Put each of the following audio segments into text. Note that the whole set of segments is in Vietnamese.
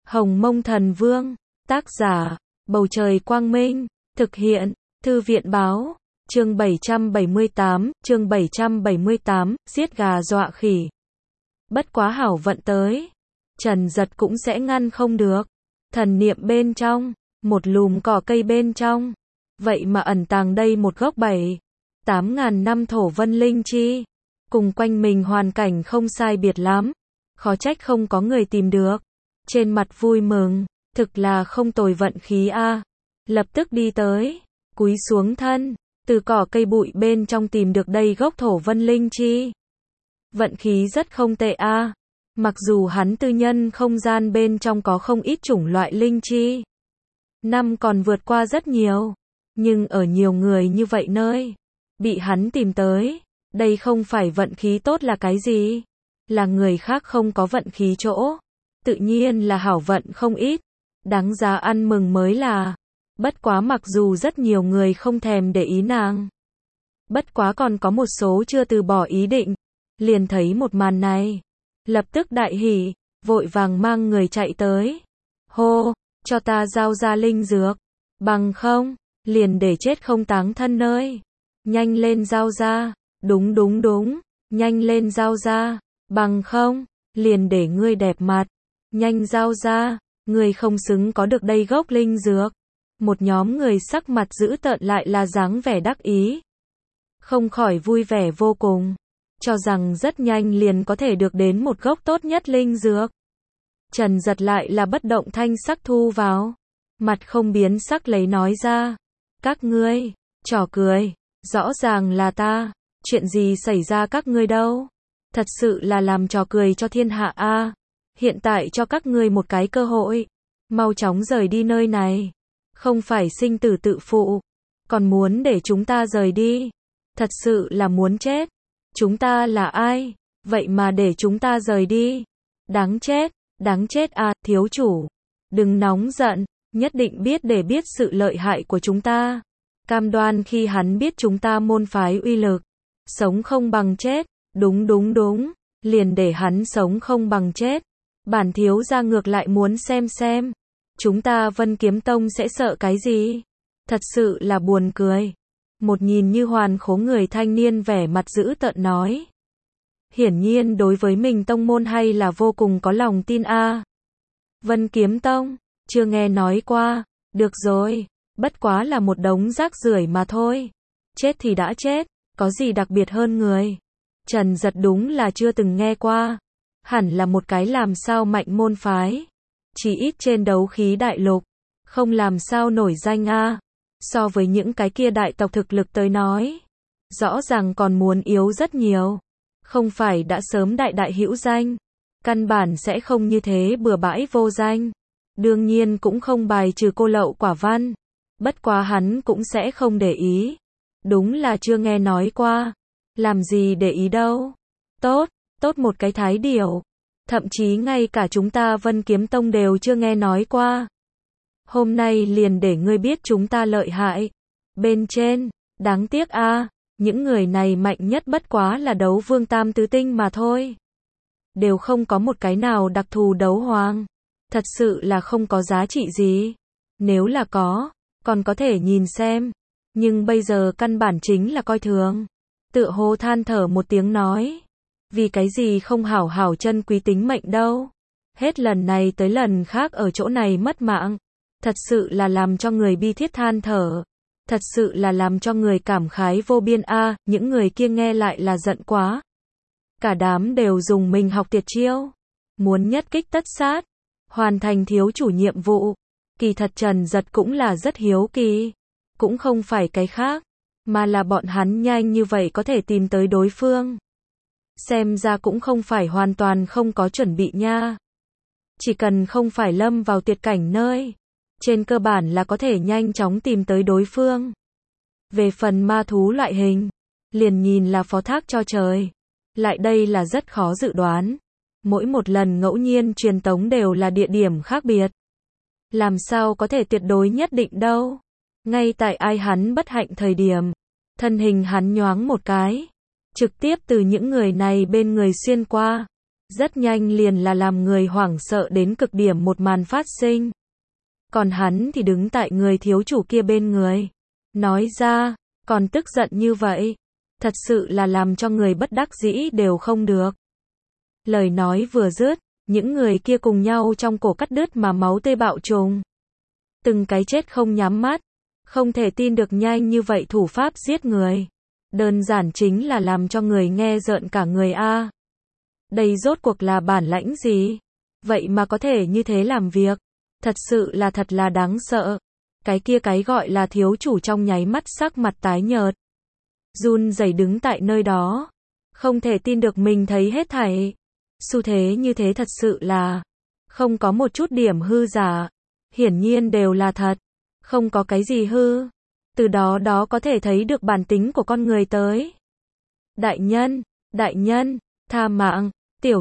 Hồng Mông Thần Vương, tác giả, Bầu Trời Quang Minh, thực hiện, Thư viện Báo, chương 778, giết gà dọa khỉ. Bất quá hảo vận tới, Trần Giật cũng sẽ ngăn không được. Thần niệm bên trong, một lùm cỏ cây bên trong, vậy mà ẩn tàng đây một gốc 7-8 ngàn năm thổ vân linh chi, cùng quanh mình hoàn cảnh không sai biệt lắm, khó trách không có người tìm được. Trên mặt vui mừng, thực là không tồi vận khí a. Lập tức đi tới, cúi xuống thân, từ cỏ cây bụi bên trong tìm được đây gốc thổ vân linh chi. Vận khí rất không tệ a. Mặc dù hắn tư nhân không gian bên trong có không ít chủng loại linh chi, năm còn vượt qua rất nhiều, nhưng ở nhiều người như vậy nơi, bị hắn tìm tới, đây không phải vận khí tốt là cái gì? Là người khác không có vận khí chỗ, tự nhiên là hảo vận không ít, đáng giá ăn mừng mới là. Bất quá mặc dù rất nhiều người không thèm để ý nàng, bất quá còn có một số chưa từ bỏ ý định, liền thấy một màn này, lập tức đại hỉ, vội vàng mang người chạy tới. Hô, cho ta giao ra linh dược, bằng không, liền để chết không táng thân nơi. Nhanh lên giao ra, đúng, nhanh lên giao ra, bằng không, liền để ngươi đẹp mặt. Nhanh giao ra, ngươi không xứng có được đây gốc linh dược. Một nhóm người sắc mặt dữ tợn lại là dáng vẻ đắc ý, không khỏi vui vẻ vô cùng, cho rằng rất nhanh liền có thể được đến một gốc tốt nhất linh dược. Trần Giật lại là bất động thanh sắc thu vào, mặt không biến sắc lấy nói ra, các ngươi, trò cười, rõ ràng là ta, chuyện gì xảy ra các ngươi đâu, thật sự là làm trò cười cho thiên hạ a. Hiện tại cho các ngươi một cái cơ hội, mau chóng rời đi nơi này, không phải sinh tử tự phụ, còn muốn để chúng ta rời đi, thật sự là muốn chết. Chúng ta là ai, vậy mà để chúng ta rời đi, đáng chết à. Thiếu chủ, đừng nóng giận, nhất định biết để biết sự lợi hại của chúng ta, cam đoan khi hắn biết chúng ta môn phái uy lực, sống không bằng chết. Đúng, liền để hắn sống không bằng chết. Bản thiếu gia ngược lại muốn xem, chúng ta Vân Kiếm Tông sẽ sợ cái gì? Thật sự là buồn cười. Một nhìn như hoàn khố người thanh niên vẻ mặt dữ tợn nói. Hiển nhiên đối với mình tông môn hay là vô cùng có lòng tin a. Vân Kiếm Tông, chưa nghe nói qua, được rồi, bất quá là một đống rác rưởi mà thôi. Chết thì đã chết, có gì đặc biệt hơn người? Trần Giật đúng là chưa từng nghe qua. Hẳn là một cái làm sao mạnh môn phái, chỉ ít trên đấu khí đại lục, không làm sao nổi danh a. So với những cái kia đại tộc thực lực tới nói, rõ ràng còn muốn yếu rất nhiều. Không phải đã sớm đại hữu danh, căn bản sẽ không như thế bừa bãi vô danh. Đương nhiên cũng không bài trừ cô lậu quả văn, bất quá hắn cũng sẽ không để ý. Đúng là chưa nghe nói qua, làm gì để ý đâu. Tốt một cái thái điểu, thậm chí ngay cả chúng ta Vân Kiếm Tông đều chưa nghe nói qua. Hôm nay liền để ngươi biết chúng ta lợi hại. Bên trên, đáng tiếc a, những người này mạnh nhất bất quá là đấu vương tam tứ tinh mà thôi. Đều không có một cái nào đặc thù đấu hoàng. Thật sự là không có giá trị gì. Nếu là có, còn có thể nhìn xem. Nhưng bây giờ căn bản chính là coi thường. Tựa hồ than thở một tiếng nói. Vì cái gì không hảo hảo trân quý tính mệnh đâu. Hết lần này tới lần khác ở chỗ này mất mạng. Thật sự là làm cho người bi thiết than thở. Thật sự là làm cho người cảm khái vô biên a. Những người kia nghe lại là giận quá. Cả đám đều dùng mình học tuyệt chiêu. Muốn nhất kích tất sát. Hoàn thành thiếu chủ nhiệm vụ. Kỳ thật Trần Giật cũng là rất hiếu kỳ. Cũng không phải cái khác, mà là bọn hắn nhanh như vậy có thể tìm tới đối phương. Xem ra cũng không phải hoàn toàn không có chuẩn bị nha. Chỉ cần không phải lâm vào tuyệt cảnh nơi, trên cơ bản là có thể nhanh chóng tìm tới đối phương. Về phần ma thú loại hình, liền nhìn là phó thác cho trời. Lại đây là rất khó dự đoán. Mỗi một lần ngẫu nhiên truyền tống đều là địa điểm khác biệt. Làm sao có thể tuyệt đối nhất định đâu. Ngay tại ai hắn bất hạnh thời điểm, thân hình hắn nhoáng một cái, trực tiếp từ những người này bên người xuyên qua, Rất nhanh liền là làm người hoảng sợ đến cực điểm một màn phát sinh. Còn hắn thì đứng tại người thiếu chủ kia bên người. Nói ra, còn tức giận như vậy. Thật sự là làm cho người bất đắc dĩ đều không được. Lời nói vừa dứt, những người kia cùng nhau trong cổ cắt đứt mà máu tươi bạo trùng. Từng cái chết không nhắm mắt. Không thể tin được nhanh như vậy thủ pháp giết người. Đơn giản chính là làm cho người nghe rợn cả người a. Đây rốt cuộc là bản lãnh gì? Vậy mà có thể như thế làm việc. Thật sự là thật là đáng sợ. Cái kia cái gọi là thiếu chủ trong nháy mắt sắc mặt tái nhợt. Run rẩy đứng tại nơi đó. Không thể tin được mình thấy hết thảy. Xu thế như thế thật sự là không có một chút điểm hư giả. Hiển nhiên đều là thật. Không có cái gì hư. Từ đó có thể thấy được bản tính của con người tới. Đại nhân, tha mạng,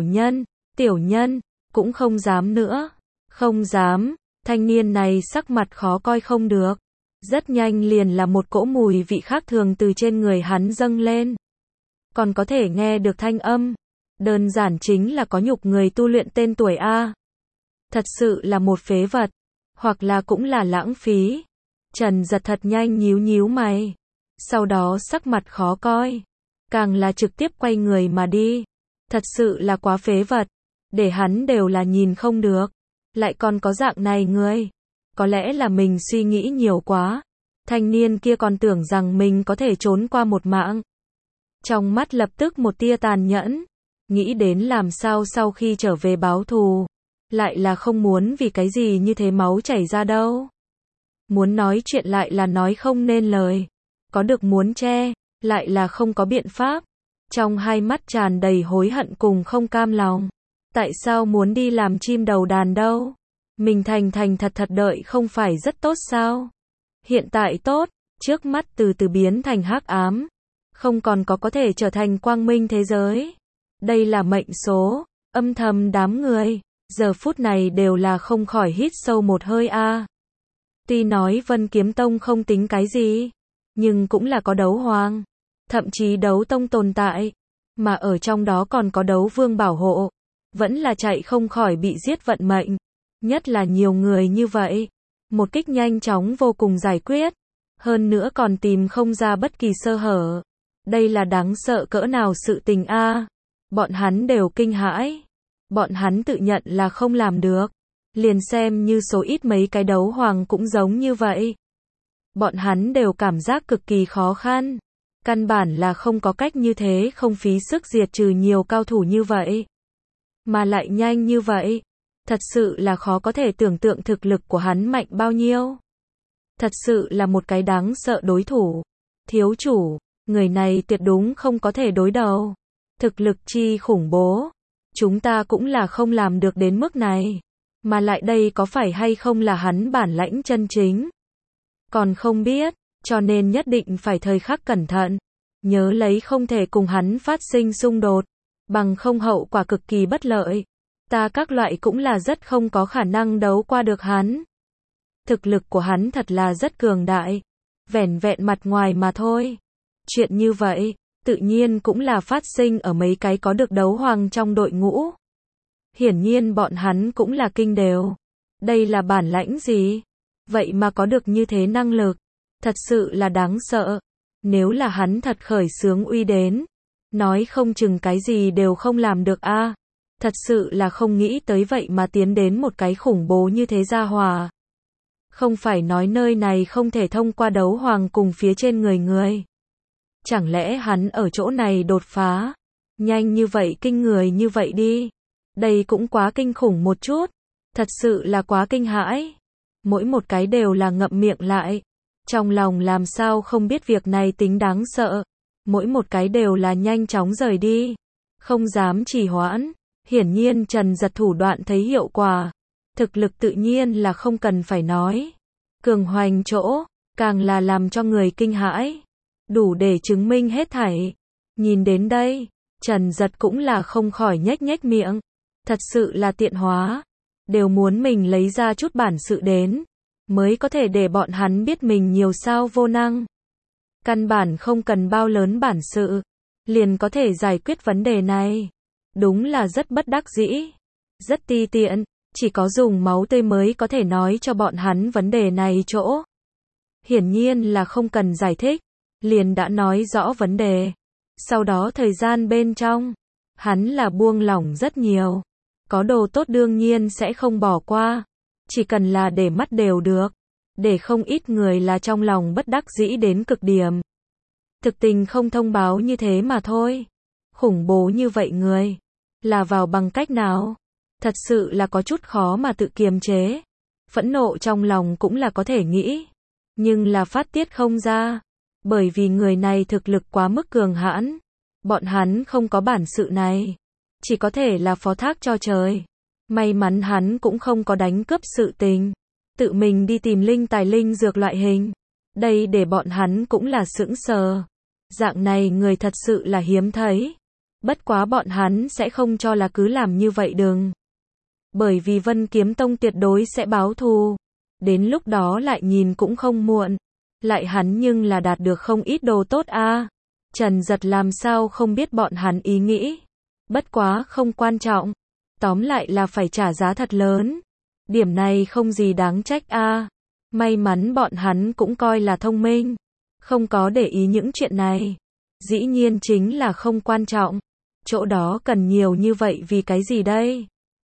tiểu nhân, cũng không dám nữa. Không dám, thanh niên này sắc mặt khó coi không được. Rất nhanh liền là một cỗ mùi vị khác thường từ trên người hắn dâng lên. Còn có thể nghe được thanh âm. Đơn giản chính là có nhục người tu luyện tên tuổi A. Thật sự là một phế vật. Hoặc là cũng là lãng phí. Trần Giật thật nhanh nhíu mày. Sau đó sắc mặt khó coi. Càng là trực tiếp quay người mà đi. Thật sự là quá phế vật. Để hắn đều là nhìn không được. Lại còn có dạng này người. Có lẽ là mình suy nghĩ nhiều quá. Thanh niên kia còn tưởng rằng mình có thể trốn qua một mạng. Trong mắt lập tức một tia tàn nhẫn. Nghĩ đến làm sao sau khi trở về báo thù. Lại là không muốn vì cái gì như thế máu chảy ra đâu. Muốn nói chuyện lại là nói không nên lời. Có được muốn che, lại là không có biện pháp. Trong hai mắt tràn đầy hối hận cùng không cam lòng. Tại sao muốn đi làm chim đầu đàn đâu? Mình thành thật đợi không phải rất tốt sao? Hiện tại tốt, trước mắt từ từ biến thành hắc ám. Không còn có thể trở thành quang minh thế giới. Đây là mệnh số, âm thầm đám người. Giờ phút này đều là không khỏi hít sâu một hơi a. Tuy nói Vân Kiếm Tông không tính cái gì, nhưng cũng là có đấu hoàng, thậm chí đấu tông tồn tại, mà ở trong đó còn có đấu vương bảo hộ, vẫn là chạy không khỏi bị giết vận mệnh, nhất là nhiều người như vậy, một kích nhanh chóng vô cùng giải quyết, hơn nữa còn tìm không ra bất kỳ sơ hở. Đây là đáng sợ cỡ nào sự tình a. Bọn hắn đều kinh hãi. Bọn hắn tự nhận là không làm được. Liền xem như số ít mấy cái đấu hoàng cũng giống như vậy. Bọn hắn đều cảm giác cực kỳ khó khăn. Căn bản là không có cách như thế không phí sức diệt trừ nhiều cao thủ như vậy. Mà lại nhanh như vậy. Thật sự là khó có thể tưởng tượng thực lực của hắn mạnh bao nhiêu. Thật sự là một cái đáng sợ đối thủ. Thiếu chủ, người này tuyệt đúng không có thể đối đầu. Thực lực chi khủng bố. Chúng ta cũng là không làm được đến mức này. Mà lại đây có phải hay không là hắn bản lãnh chân chính? Còn không biết, cho nên nhất định phải thời khắc cẩn thận. Nhớ lấy không thể cùng hắn phát sinh xung đột. Bằng không hậu quả cực kỳ bất lợi. Ta các loại cũng là rất không có khả năng đấu qua được hắn. Thực lực của hắn thật là rất cường đại. Vẻn vẹn mặt ngoài mà thôi. Chuyện như vậy, tự nhiên cũng là phát sinh ở mấy cái có được đấu hoàng trong đội ngũ. Hiển nhiên bọn hắn cũng là kinh đều. Đây là bản lãnh gì? Vậy mà có được như thế năng lực. Thật sự là đáng sợ. Nếu là hắn thật khởi xướng uy đến. Nói không chừng cái gì đều không làm được a. Thật sự là không nghĩ tới vậy mà tiến đến một cái khủng bố như thế gia hòa. Không phải nói nơi này không thể thông qua đấu hoàng cùng phía trên người. Chẳng lẽ hắn ở chỗ này đột phá? Nhanh như vậy kinh người như vậy đi. Đây cũng quá kinh khủng một chút. Thật sự là quá kinh hãi. Mỗi một cái đều là ngậm miệng lại. Trong lòng làm sao không biết việc này tính đáng sợ. Mỗi một cái đều là nhanh chóng rời đi. Không dám trì hoãn. Hiển nhiên Trần Giật thủ đoạn thấy hiệu quả. Thực lực tự nhiên là không cần phải nói. Cường hoành chỗ, càng là làm cho người kinh hãi. Đủ để chứng minh hết thảy. Nhìn đến đây, Trần Giật cũng là không khỏi nhếch miệng. Thật sự là tiện hóa. Đều muốn mình lấy ra chút bản sự đến. Mới có thể để bọn hắn biết mình nhiều sao vô năng. Căn bản không cần bao lớn bản sự. Liền có thể giải quyết vấn đề này. Đúng là rất bất đắc dĩ. Rất ti tiện. Chỉ có dùng máu tươi mới có thể nói cho bọn hắn vấn đề này chỗ. Hiển nhiên là không cần giải thích. Liền đã nói rõ vấn đề. Sau đó thời gian bên trong, hắn là buông lỏng rất nhiều. Có đồ tốt đương nhiên sẽ không bỏ qua. Chỉ cần là để mắt đều được. Để không ít người là trong lòng bất đắc dĩ đến cực điểm. Thực tình không thông báo như thế mà thôi. Khủng bố như vậy người. Là vào bằng cách nào? Thật sự là có chút khó mà tự kiềm chế. Phẫn nộ trong lòng cũng là có thể nghĩ. Nhưng là phát tiết không ra. Bởi vì người này thực lực quá mức cường hãn. Bọn hắn không có bản sự này. Chỉ có thể là phó thác cho trời. May mắn hắn cũng không có đánh cướp sự tình. Tự mình đi tìm linh tài linh dược loại hình. Đây để bọn hắn cũng là sững sờ. Dạng này người thật sự là hiếm thấy. Bất quá bọn hắn sẽ không cho là cứ làm như vậy đừng. Bởi vì Vân Kiếm Tông tuyệt đối sẽ báo thù. Đến lúc đó lại nhìn cũng không muộn. Lại hắn nhưng là đạt được không ít đồ tốt a. Trần Giật làm sao không biết bọn hắn ý nghĩ. Bất quá không quan trọng. Tóm lại là phải trả giá thật lớn. Điểm này không gì đáng trách a. May mắn bọn hắn cũng coi là thông minh. Không có để ý những chuyện này. Dĩ nhiên chính là không quan trọng. Chỗ đó cần nhiều như vậy vì cái gì đây?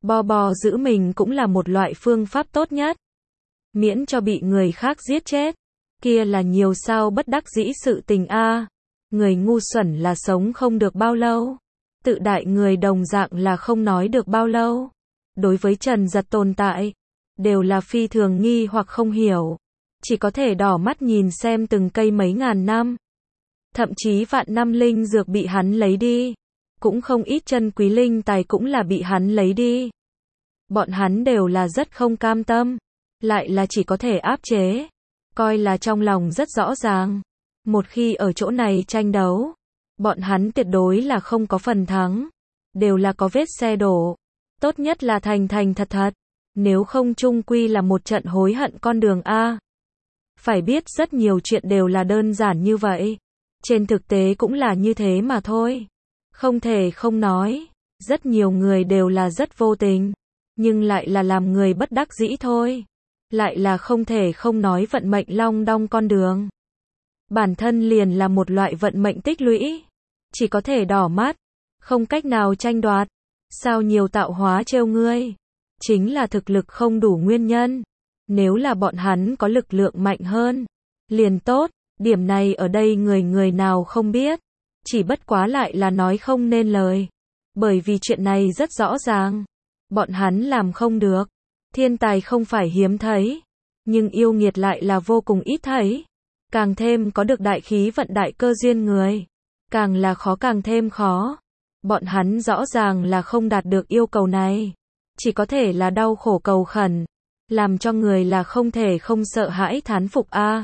Bo giữ mình cũng là một loại phương pháp tốt nhất. Miễn cho bị người khác giết chết. Kia là nhiều sao bất đắc dĩ sự tình a. Người ngu xuẩn là sống không được bao lâu. Tự đại người đồng dạng là không nói được bao lâu. Đối với Trần Giật tồn tại, đều là phi thường nghi hoặc không hiểu. Chỉ có thể đỏ mắt nhìn xem từng cây mấy ngàn năm. Thậm chí vạn năm linh dược bị hắn lấy đi. Cũng không ít chân quý linh tài cũng là bị hắn lấy đi. Bọn hắn đều là rất không cam tâm. Lại là chỉ có thể áp chế. Coi là trong lòng rất rõ ràng. Một khi ở chỗ này tranh đấu, bọn hắn tuyệt đối là không có phần thắng. Đều là có vết xe đổ. Tốt nhất là thành thật thật. Nếu không chung quy là một trận hối hận con đường a. Phải biết rất nhiều chuyện đều là đơn giản như vậy. Trên thực tế cũng là như thế mà thôi. Không thể không nói. Rất nhiều người đều là rất vô tình. Nhưng lại là làm người bất đắc dĩ thôi. Lại là không thể không nói vận mệnh long đong con đường. Bản thân liền là một loại vận mệnh tích lũy. Chỉ có thể đỏ mắt. Không cách nào tranh đoạt. Sao nhiều tạo hóa trêu ngươi. Chính là thực lực không đủ nguyên nhân. Nếu là bọn hắn có lực lượng mạnh hơn. Liền tốt. Điểm này ở đây người nào không biết. Chỉ bất quá lại là nói không nên lời. Bởi vì chuyện này rất rõ ràng. Bọn hắn làm không được. Thiên tài không phải hiếm thấy. Nhưng yêu nghiệt lại là vô cùng ít thấy. Càng thêm có được đại khí vận đại cơ duyên người. Càng là khó càng thêm khó. Bọn hắn rõ ràng là không đạt được yêu cầu này. Chỉ có thể là đau khổ cầu khẩn. Làm cho người là không thể không sợ hãi thán phục a.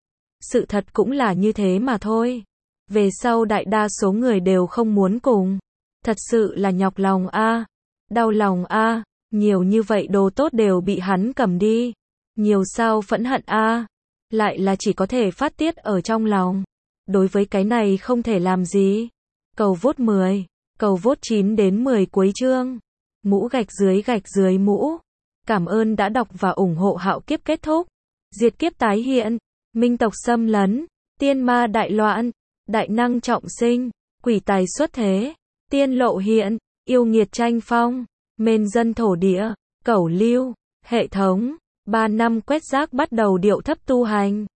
Sự thật cũng là như thế mà thôi. Về sau đại đa số người đều không muốn cùng. Thật sự là nhọc lòng a. Đau lòng a. Nhiều như vậy đồ tốt đều bị hắn cầm đi. Nhiều sao phẫn hận a. Lại là chỉ có thể phát tiết ở trong lòng. Đối với cái này không thể làm gì. Cầu vote 10. Cầu vote 9 đến 10 cuối chương. Mũ gạch dưới mũ. Cảm ơn đã đọc và ủng hộ Hạo Kiếp kết thúc. Diệt kiếp tái hiện. Minh tộc xâm lấn. Tiên ma đại loạn. Đại năng trọng sinh. Quỷ tài xuất thế. Tiên lộ hiện. Yêu nghiệt tranh phong. Mên dân thổ địa. Cẩu lưu. Hệ thống. 3 năm quét rác bắt đầu điệu thấp tu hành.